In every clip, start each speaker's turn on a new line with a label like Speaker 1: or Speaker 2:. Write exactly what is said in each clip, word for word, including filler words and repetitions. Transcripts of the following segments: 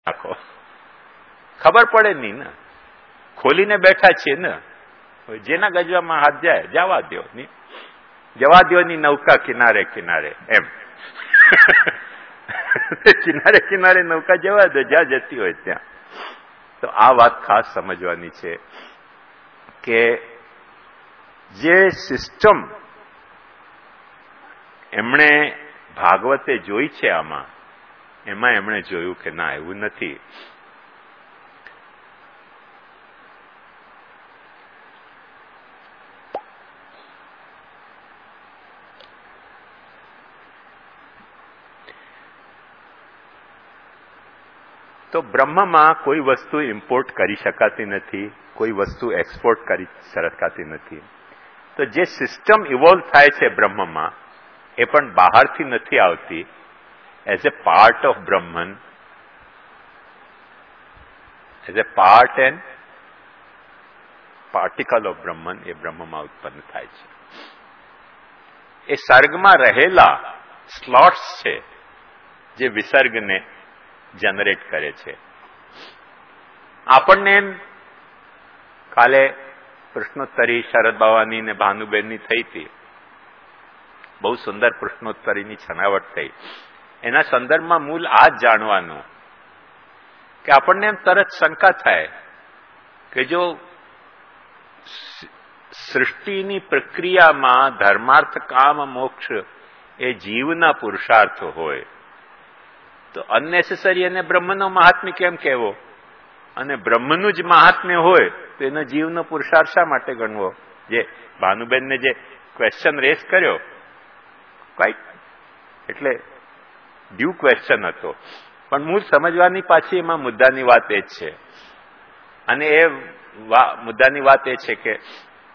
Speaker 1: નાખો, ખબર પડે નહીં ને, ખોલીને બેઠા છીએ ને, જેના ગજવામાં હાથ જાય જવા દો, જવા દો ની નૌકા કિનારે કિનારે, એમ કિનારે કિનારે નૌકા જવા દો, જ્યાં જતી હોય ત્યાં. તો આ વાત ખાસ સમજવાની છે કે જે સિસ્ટમ એમણે ભાગવતે જોઈ છે આમાં, એમાં એમણે જોયું કે ના, એવું નથી. તો બ્રહ્મમાં કોઈ વસ્તુ ઇમ્પોર્ટ કરી શકાતી નથી, કોઈ વસ્તુ એક્સપોર્ટ કરી શકાતી નથી. તો જે સિસ્ટમ ઇવોલ્વ થાય છે બ્રહ્મમાં, એ પણ બહારથી નથી આવતી. As a part of Brahman, as a part and particle of Brahman, એ બ્રહ્મમાં ઉત્પન્ન થાય છે. એ સર્ગમાં રહેલા સ્લોટ્સ છે જે વિસર્ગને જનરેટ કરે છે. આપણને એમ કાલે પ્રશ્નોત્તરી શરદ બાવાની ને ભાનુબેનની થઈ હતી, બહુ સુંદર પ્રશ્નોત્તરીની છનાવટ થઈ. એના સંદર્ભમાં મૂળ આ જ જાણવાનું કે આપણને એમ તરત શંકા થાય કે જો સૃષ્ટિની પ્રક્રિયામાં ધર્માર્થ કામ મોક્ષ એ જીવના પુરુષાર્થ હોય, તો અનનેસેસરી એને બ્રહ્મનો મહાત્મ્ય કેમ કહેવો? અને બ્રહ્મનું જ મહાત્મ્ય હોય તો એનો જીવનો પુરુષાર્થ શા માટે ગણવો? જે ભાનુબેનને જે ક્વેશ્ચન રેસ કર્યો, રાઈટ, એટલે ડ્યુ ક્વેશ્ચન હતો, પણ મૂળ સમજવાની પાછી એમાં મુદ્દાની વાત એ જ છે. અને એ મુદ્દાની વાત એ છે કે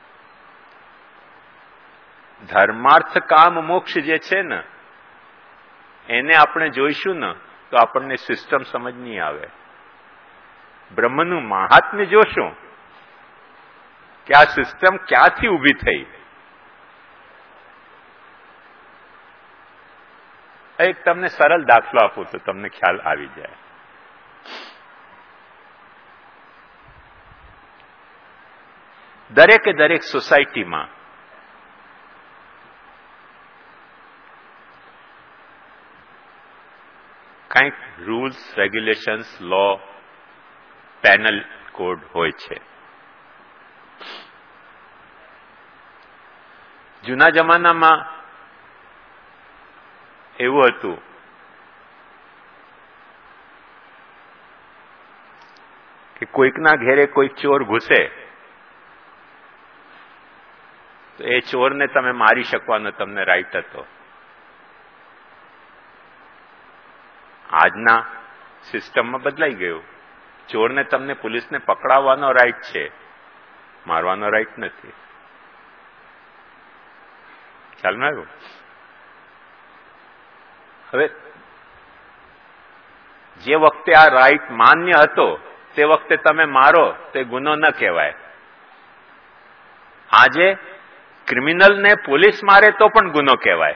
Speaker 1: ધર્માર્થ કામ મોક્ષ જે છે ને, એને આપણે જોઈશું ને તો આપણને સિસ્ટમ સમજ નહીં આવે. બ્રહ્મનું મહાત્મ્ય જોશું કે આ સિસ્ટમ ક્યાંથી ઊભી થઈ. એક તમને સરળ દાખલો આપું તો તમને ખ્યાલ આવી જાય. દરેકે દરેક સોસાયટીમાં કંઈક rules, regulations, law, penal code હોય છે. જૂના જમાનામાં એવું હતું કે કોઈકના ઘેરે કોઈ ચોર ઘૂસે તો એ ચોરને તમે મારી શકવાનો તમને રાઈટ હતો. આજના સિસ્ટમમાં બદલાઈ ગયું. ચોરને તમને પોલીસને પકડાવવાનો રાઈટ છે, મારવાનો રાઈટ નથી. ખ્યાલમાં આવ્યું? હવે જે વખતે આ રાઈટ માન્ય હતો તે વખતે તમે મારો તે ગુનો ન કહેવાય. આજે ક્રિમિનલને પોલીસ મારે તો પણ ગુનો કહેવાય.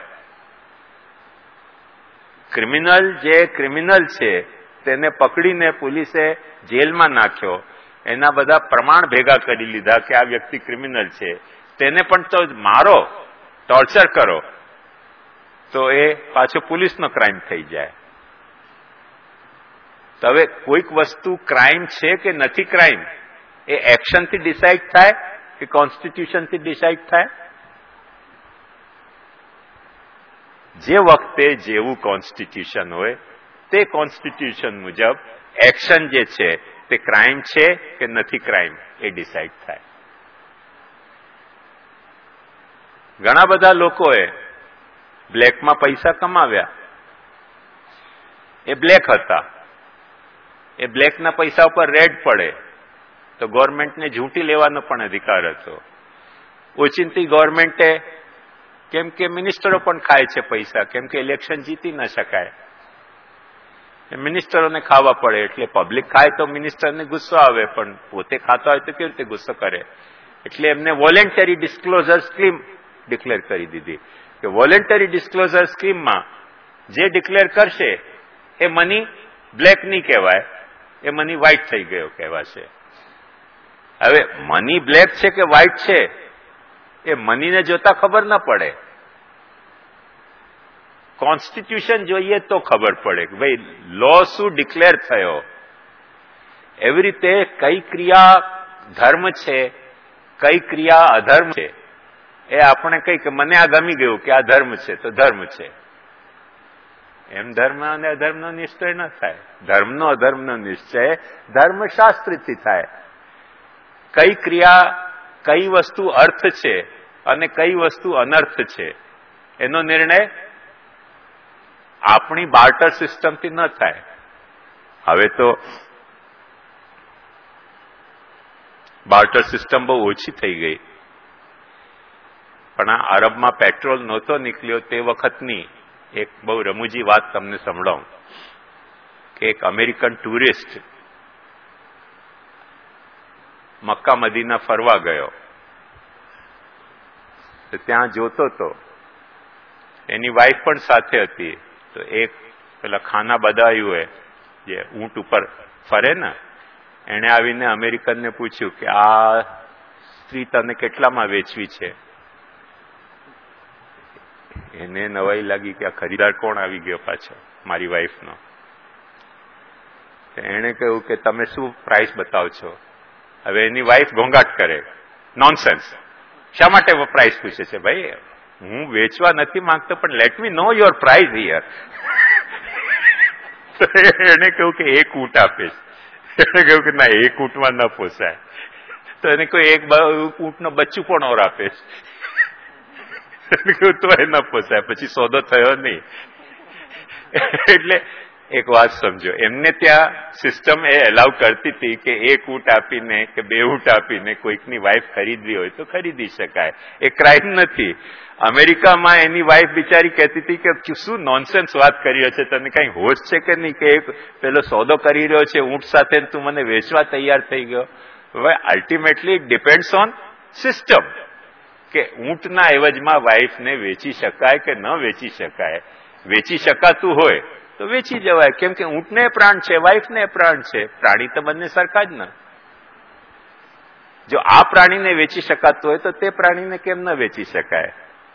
Speaker 1: ક્રિમિનલ જે ક્રિમિનલ છે તેને પકડીને પોલીસે જેલમાં નાખ્યો, એના બધા પ્રમાણ ભેગા કરી લીધા કે આ વ્યક્તિ ક્રિમિનલ છે, તેને પણ તો મારો, ટોર્ચર કરો તો એ પાછો પોલીસનો ક્રાઇમ થઈ જાય. તો હવે કોઈક વસ્તુ ક્રાઇમ છે કે નથી ક્રાઇમ, એ એક્શનથી ડિસાઇડ થાય કે કોન્સ્ટિટ્યુશનથી ડિસાઇડ થાય? જે વખતે જેવું કોન્સ્ટિટ્યુશન હોય તે કોન્સ્ટિટ્યુશન મુજબ એક્શન જે છે તે ક્રાઇમ છે કે નથી ક્રાઇમ એ ડિસાઇડ થાય. ઘણા બધા લોકોએ બ્લેકમાં પૈસા કમાવ્યા, એ બ્લેક હતા, એ બ્લેકના પૈસા ઉપર રેડ પડે તો ગવર્મેન્ટને ઝૂંટી લેવાનો પણ અધિકાર હતો. ઓચિંતી ગવર્મેન્ટે, કેમ કે મિનિસ્ટરો પણ ખાય છે પૈસા, કેમ કે ઇલેક્શન જીતી ન શકાય, મિનિસ્ટરોને ખાવા પડે, એટલે પબ્લિક ખાય તો મિનિસ્ટરને ગુસ્સો આવે, પણ પોતે ખાતા હોય તો કેવી રીતે ગુસ્સો કરે? એટલે એમને વોલેન્ટરી ડિસ્ક્લોઝર સ્કીમ ડિક્લેર કરી દીધી કે વોલેન્ટરી ડિસ્ક્લોઝર સ્કીમમાં જે ડિક્લેર કરશે એ મની બ્લેક નહીં કહેવાય, એ મની વ્હાઇટ થઈ ગયો કહેવાશે. હવે મની બ્લેક છે કે વ્હાઇટ છે એ મનીને જોતા ખબર ન પડે. કોન્સ્ટિટ્યુશન જોઈએ તો ખબર પડે કે ભાઈ લો શું ડિક્લેર થયો. એવી રીતે કઈ ક્રિયા ધર્મ છે, કઈ ક્રિયા અધર્મ છે, એ આપણે કઈ કે મને આ ગમી ગયું કે આ ધર્મ છે તો ધર્મ છે. એમ ધર્મ અને અધર્મનો નિશ્ચય ન થાય. ધર્મનો અધર્મનો નિશ્ચય ધર્મશાસ્ત્રથી થાય. કઈ ક્રિયા, કઈ વસ્તુ અર્થ છે અને કઈ વસ્તુ અનર્થ છે એનો નિર્ણય આપણી બાર્ટર સિસ્ટમથી ન થાય. હવે તો બાર્ટર સિસ્ટમ બહુ ઓછી થઈ ગઈ, પણ આ અરબમાં પેટ્રોલ નહોતો નીકળ્યો તે વખતની એક બહુ રમૂજી વાત તમને સંભળાવું કે એક અમેરિકન ટુરિસ્ટ મક્કા મદીના ફરવા ગયો. ત્યાં જોતો તો એની વાઈફ પણ સાથે હતી. તો એક પેલા ખાના બદાયું એ જે ઊંટ ઉપર ફરે ને, એને આવીને અમેરિકનને પૂછ્યું કે આ સ્ત્રી તને કેટલામાં વેચવી છે. એને નવાઈ લાગી કે આ ખરીદાર કોણ આવી ગયો પાછો, મારી વાઈફનો. એને કહ્યું કે તમે શું પ્રાઇસ બતાવો છો. હવે એની વાઈફ ઘોંઘાટ કરે, નોનસેન્સ, શા માટે પ્રાઇસ પૂછે છે. ભાઈ હું વેચવા નથી માંગતો, પણ let me know your price here. એને કહ્યું કે એક ઊંટ આપીશ. એને કહ્યું કે ના, એક ઊંટમાં ન પોસાય. તો એને કોઈ એક ઊંટનો બચ્ચું પણ ઓર આપીશ. કહ્યું તો એ ન પોસાય. પછી સોદો થયો નહીં. એટલે એક વાત સમજો, એમને ત્યાં સિસ્ટમ એ એલાઉ કરતી હતી કે એક ઊંટ આપીને કે બે ઊંટ આપીને કોઈકની વાઈફ ખરીદવી હોય તો ખરીદી શકાય. એ ક્રાઇમ નથી. અમેરિકામાં એની વાઈફ બિચારી કહેતી હતી કે શું નોનસેન્સ વાત કરી રહ્યો છે, તને કઈ હોશ છે કે નહીં, કે પેલો સોદો કરી રહ્યો છે ઊંટ સાથે, તું મને વેચવા તૈયાર થઈ ગયો. હવે ultimately it depends on system કે ઊંટના એવજમાં વાઈફને વેચી શકાય કે ન વેચી શકાય. વેચી શકાતું હોય તો વેચી જવાય, કેમ કે ઊંટને પ્રાણ છે, વાઈફને પ્રાણ છે. પ્રાણી તો બંને સરખા જ ને. જો આ પ્રાણીને વેચી શકાતું હોય તો તે પ્રાણીને કેમ ન વેચી શકાય.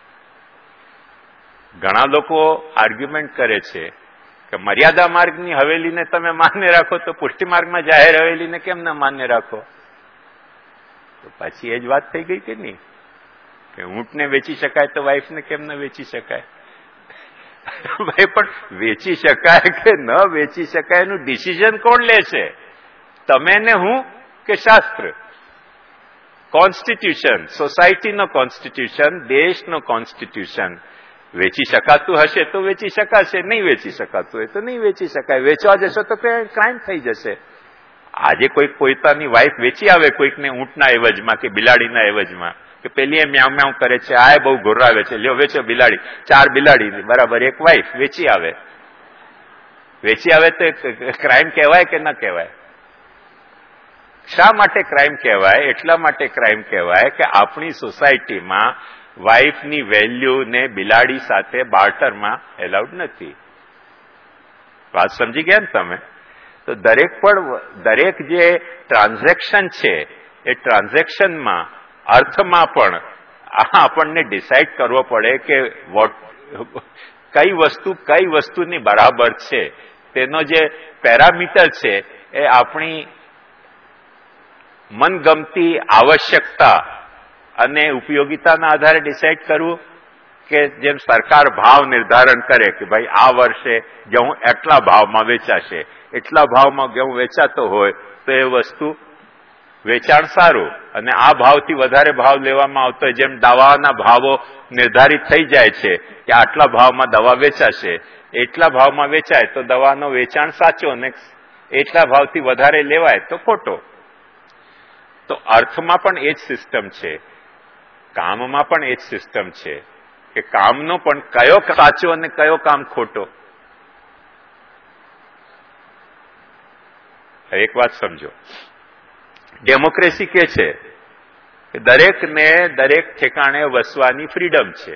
Speaker 1: ઘણા લોકો આર્ગ્યુમેન્ટ કરે છે કે મર્યાદા માર્ગની હવેલીને તમે માન્ય રાખો તો પુષ્ટિ માર્ગમાં જાહેર હવેલીને કેમ ન માન્ય રાખો. તો પછી એ જ વાત થઈ ગઈ કે નહીં, કે ઊંટને વેચી શકાય તો વાઈફને કેમ ન વેચી શકાય. ભાઈ પણ વેચી શકાય કે ન વેચી શકાય એનું ડિસિઝન કોણ લે છે, તમે ને હું કે શાસ્ત્ર? કોન્સ્ટિટ્યુશન, સોસાયટીનો કોન્સ્ટિટ્યુશન, દેશનો કોન્સ્ટિટ્યુશન. વેચી શકાતું હશે તો વેચી શકાશે, નહીં વેચી શકાતું હોય તો નહીં વેચી શકાય. વેચવા જશો તો ક્રાઇમ થઈ જશે. આજે કોઈક પોતાની વાઈફ વેચી આવે કોઈકને ઊંટના એવજમાં કે બિલાડીના એવજમાં, કે પેલી એ મ્યાઉ મ્યાઉ કરે છે, આ બહુ ઘોરાવે છે, લ્યો વેચો બિલાડી, ચાર બિલાડી બરાબર એક વાઈફ વેચી આવે. વેચી આવે તો ક્રાઇમ કહેવાય કે ન કહેવાય? શા માટે ક્રાઇમ કહેવાય? એટલા માટે ક્રાઇમ કહેવાય કે આપણી સોસાયટીમાં વાઈફની વેલ્યુને બિલાડી સાથે બાર્ટરમાં એલાઉડ નથી. વાત સમજી ગયા ને તમે? તો દરેક પણ દરેક જે ટ્રાન્ઝેક્શન છે એ ટ્રાન્ઝેક્શનમાં અર્થમાં પણ આપણને ડિસાઇડ કરવો પડે કે વોટ કઈ વસ્તુ કઈ વસ્તુની બરાબર છે. તેનો જે પેરામીટર છે એ આપણી મનગમતી આવશ્યકતા અને ઉપયોગિતાના આધારે ડિસાઇડ કરવું, કે જેમ સરકાર ભાવ નિર્ધારણ કરે કે ભાઈ આ વર્ષે ઘઉં એટલા ભાવમાં વેચાશે, એટલા ભાવમાં ઘઉં વેચાતો હોય તો એ વસ્તુ વેચાણ સારું, અને આ ભાવથી વધારે ભાવ લેવામાં આવતો હોય, જેમ દવાના ભાવો નિર્ધારિત થઈ જાય છે કે આટલા ભાવમાં દવા વેચાશે, એટલા ભાવમાં વેચાય તો દવાનો વેચાણ સાચો, અને એટલા ભાવથી વધારે લેવાય તો ખોટો. તો અર્થમાં પણ એ જ સિસ્ટમ છે, કામમાં પણ એ જ સિસ્ટમ છે કે કામનો પણ કયો સાચો અને કયો કામ ખોટો. એક વાત સમજો, ડેમોક્રેસી કે છે કે દરેકને દરેક ઠેકાણે વસવાની ફ્રીડમ છે.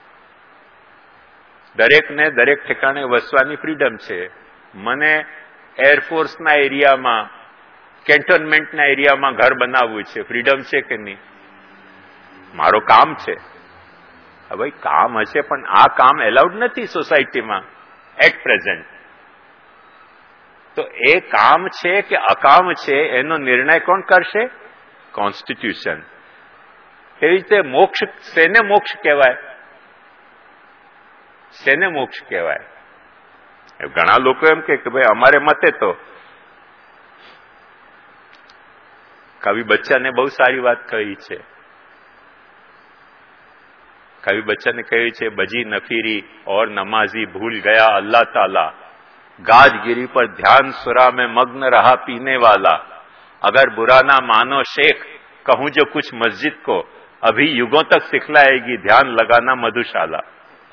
Speaker 1: દરેકને દરેક ઠેકાણે વસવાની ફ્રીડમ છે. મને એરફોર્સના એરિયામાં, કેન્ટોનમેન્ટના એરિયામાં ઘર બનાવવું છે, ફ્રીડમ છે કે નહીં? મારો કામ છે. હવે કામ હશે, પણ આ કામ એલાઉડ નથી સોસાયટીમાં એટ પ્રેઝન્ટ. તો એ કામ છે કે અકામ છે એનો નિર્ણય કોણ કરશે? કોન્સ્ટિટ્યુશન. એવી રીતે મોક્ષ, શેને મોક્ષ કહેવાય? શેને મોક્ષ કહેવાય? ઘણા લોકો એમ કે ભાઈ અમારે મતે તો કવિ બચ્ચાને બહુ સારી વાત કહી છે. કવિ बच्चा ने કહ્યું છે, બજી નફીરી और नमाजी भूल गया अल्लाह ताला, गाजगिरी पर ध्यान सुरा में मग्न रहा पीने वाला, अगर बुरा ना मानो शेख कहूं जो कुछ मस्जिद को, अभी युगों तक सिखलाएगी ध्यान लगाना मधुशाला.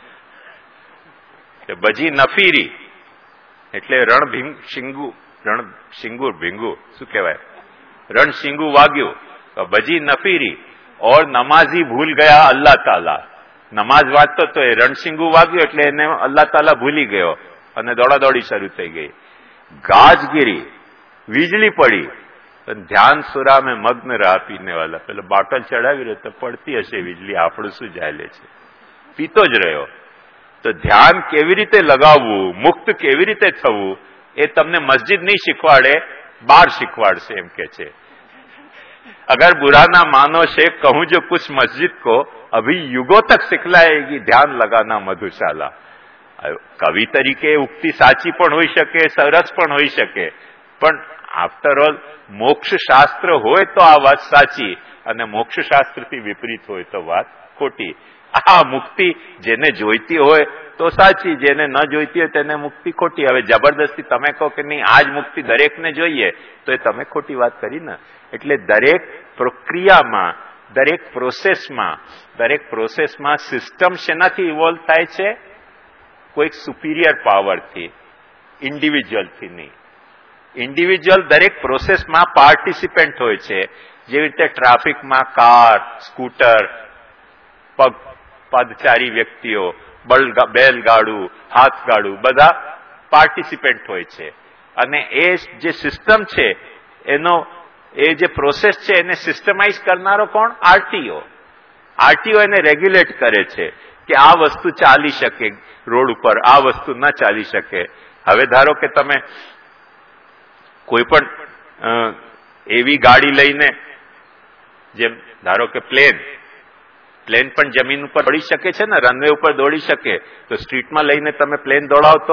Speaker 1: બજી નફીરી એટલે રણ ભીંગ શિંગુ, રણ શિંગુ ભીંગુ શું કહેવાય? રણ શિંગુ વાગ્યું. બજી નફીરી और नमाजी भूल गया अल्लाह ताला. નમાઝ વાંચતો તો એ રણસિંગુ વાગ્યો એટલે એને અલ્લાહ તાલા ભૂલી ગયો અને દોડાદોડી શરૂ થઈ ગઈ. ગાજગીરી, વીજળી પડી, ધ્યાન સુરા મેં મગ્ન રહા પીને વાલા. પેલો બોટલ ચડાવી રહ્યો તો પડતી હશે વીજળી, આપણું શું જાય લે છે, પીતો જ રહ્યો. તો ધ્યાન કેવી રીતે લગાવવું, મુક્ત કેવી રીતે થવું, એ તમને મસ્જિદ નહીં શીખવાડે, બાર શીખવાડશે એમ કે છે. अगर बुरा ना मानो शेख कहूं जो कुछ मस्जिद को, अभी युगों तक सिखलाएगी ध्यान लगाना मधुशाला. કવિ તરીકે ઉક્તિ સાચી પણ હોઈ શકે, સરસ પણ હોઈ શકે, પણ આફ્ટર ઓલ મોક્ષ શાસ્ત્ર હોય તો આ વાત સાચી અને મોક્ષ શાસ્ત્રથી વિપરીત હોય તો વાત ખોટી. આ મુક્તિ જેને જોઈતી હોય તો સાચી, જેને ન જોઈતી હોય તેને મુક્તિ ખોટી. હવે જબરદસ્તી તમે કહો કે નહીં આજ મુક્તિ દરેકને જોઈએ, તો એ તમે ખોટી વાત કરી ને. એટલે દરેક પ્રક્રિયામાં, દરેક પ્રોસેસમાં, દરેક પ્રોસેસમાં સિસ્ટમ શેનાથી ઇવોલ્વ થાય છે? કોઈક સુપિરિયર પાવરથી, ઇન્ડિવિજ્યુઅલથી નહીં. ઇન્ડિવિજ્યુઅલ દરેક પ્રોસેસમાં પાર્ટિસિપેન્ટ હોય છે. જેવી રીતે ટ્રાફિકમાં કાર, સ્કૂટર, પગ પદચારી વ્યક્તિઓ, બેલગાડું, હાથગાડું, બધા પાર્ટિસિપેન્ટ હોય છે. અને એ જે સિસ્ટમ છે એનો, એ જે પ્રોસેસ છે એને સિસ્ટમાઇઝ કરનારો કોણ? આરટીઓ. આરટીઓ એને રેગ્યુલેટ કરે છે કે આ વસ્તુ ચાલી શકે રોડ ઉપર, આ વસ્તુ ન ચાલી શકે. હવે ધારો કે તમે કોઈ પણ એવી ગાડી લઈને, જેમ ધારો કે પ્લેન, પ્લેન પણ જમીન ઉપર દોડી શકે છે ને, રનવે ઉપર દોડી શકે, તો સ્ટ્રીટમાં લઈને તમે પ્લેન દોડાવતો?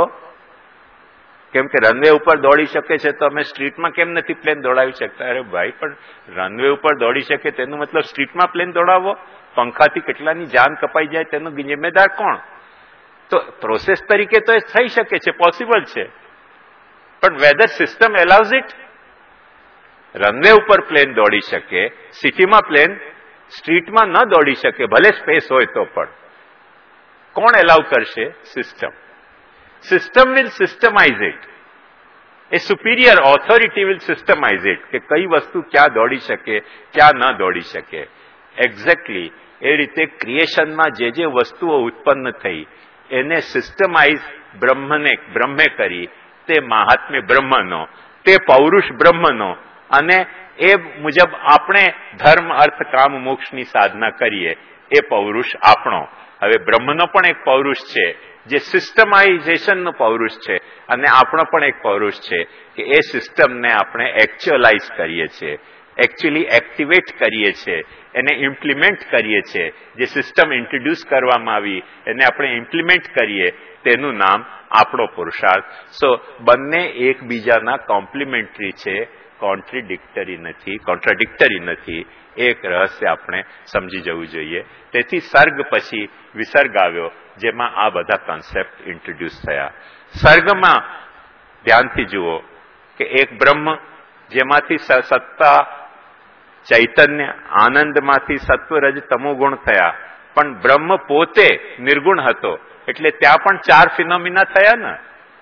Speaker 1: કેમ કે રનવે ઉપર દોડી શકે છે તો અમે સ્ટ્રીટમાં કેમ નથી પ્લેન દોડાવી શકતા? અરે ભાઈ, પણ રનવે ઉપર દોડી શકે તેનો મતલબ સ્ટ્રીટમાં પ્લેન દોડાવો? પંખાથી કેટલાની જાન કપાઈ જાય તેનો જિમ્મેદાર કોણ? તો પ્રોસેસ તરીકે તો એ થઈ શકે છે, પોસિબલ છે, પણ whether system allows it? Runway ઉપર પ્લેન દોડી શકે, સિટીમાં પ્લેન સ્ટ્રીટમાં ન દોડી શકે, ભલે સ્પેસ હોય તો પણ. કોણ એલાઉ કરશે? System. System will systemise it. A superior authority will systemise it કે કઈ વસ્તુ ક્યાં દોડી શકે, ક્યાં ન દોડી શકે. એક્ઝેક્ટલી એ રીતે ક્રિએશનમાં જે જે વસ્તુઓ ઉત્પન્ન થઈ એને સિસ્ટમાઇઝ બ્રહ્મને બ્રહ્મે કરી. તે મહાત્મ્ય બ્રહ્મનો, તે પૌરુષ બ્રહ્મનો, અને એ મુજબ આપણે ધર્મ, અર્થ, કામ, મોક્ષની સાધના કરીએ એ પૌરુષ આપણો. હવે બ્રહ્મનો પણ એક પૌરુષ છે જે સિસ્ટમાઇઝેશનનો પૌરુષ છે, અને આપણો પણ એક પૌરુષ છે કે એ સિસ્ટમને આપણે એકચ્યુઅલાઇઝ કરીએ છીએ, એકચ્યુઅલી એક્ટિવેટ કરીએ છીએ, એને ઇમ્પ્લિમેન્ટ કરીએ છીએ. જે સિસ્ટમ ઇન્ટ્રોડ્યુસ કરવામાં આવી એને આપણે ઇમ્પ્લિમેન્ટ કરીએ, તેનું નામ આપણો પુરુષાર્થ. સો બંને એકબીજાના કોમ્પ્લિમેન્ટરી છે, કોન્ટ્રાડિક્ટરી નથી, કોન્ટ્રાડિક્ટરી નથી. એક રહસ્ય આપણે સમજી જવું જોઈએ. તેથી સર્ગ પછી વિસર્ગ આવ્યો, જેમાં આ બધા કોન્સેપ્ટ ઇન્ટ્રોડ્યુસ થયા. સર્ગમાં ધ્યાનથી જુઓ કે એક બ્રહ્મ, જેમાંથી સત્તા, ચૈતન્ય, આનંદમાંથી સત્વ, રજ, તમો ગુણ થયા, પણ બ્રહ્મ પોતે નિર્ગુણ હતો, એટલે ત્યાં પણ ચાર ફિનોમિના થયા ને.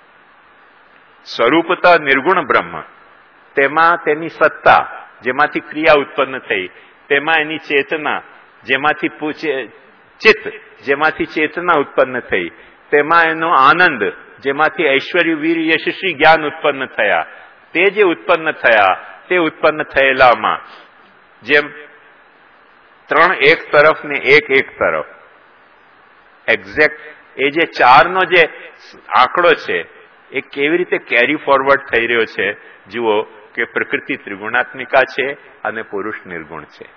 Speaker 1: સ્વરૂપત નિર્ગુણ બ્રહ્મ, તેમાં તેની સત્તા, જેમાંથી ક્રિયા ઉત્પન્ન થઈ, તેમાં એની ચેતના, જેમાંથી ચિત્ત, જેમાંથી ચેતના ઉત્પન્ન થઈ, તેમાં એનો આનંદ, જેમાંથી ઐશ્વર્ય, વીર, યશસ્વી જ્ઞાન ઉત્પન્ન થયા, તે જે ઉત્પન્ન થયા તે ઉત્પન્ન થયેલામાં જેમ ત્રણ એક તરફ ને એક એક તરફ એક્ઝેક્ટ એ જે ચારનો જે આંકડો છે એ કેવી રીતે કેરી ફોરવર્ડ થઈ રહ્યો છે જુઓ કે પ્રકૃતિ ત્રિગુણાત્મિકા છે અને પુરુષ નિર્ગુણ છે.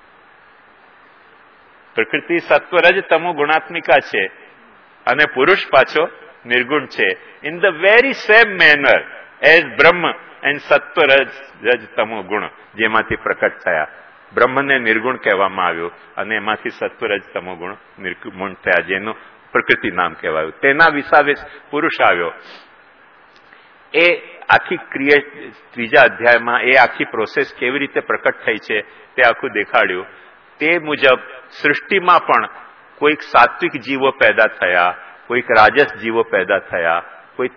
Speaker 1: પ્રકૃતિ સત્વરજ તમો ગુણાત્મિકા છે અને પુરુષ પાછો નિર્ગુણ છે. In the very same manner as બ્રહ્મ એન્ડ સત્વરજ રજ તમો ગુણ જેમાંથી પ્રકટ થયા. બ્રહ્મને નિર્ગુણ કહેવામાં આવ્યું અને એમાંથી સત્વરજ તમો ગુણ નિર્ગુણ થયા, જેનું પ્રકૃતિ નામ કહેવાયું. તેના વિસાવે પુરુષ આવ્યો. એ આખી ક્રિયા ત્રીજા અધ્યાયમાં એ આખી પ્રોસેસ કેવી રીતે પ્રકટ થઈ છે તે આખું દેખાડ્યું. તે મુજબ સૃષ્ટિમાં પણ કોઈક સાત્વિક જીવો પેદા થયા, કોઈક રાજસ જીવો પેદા થયા,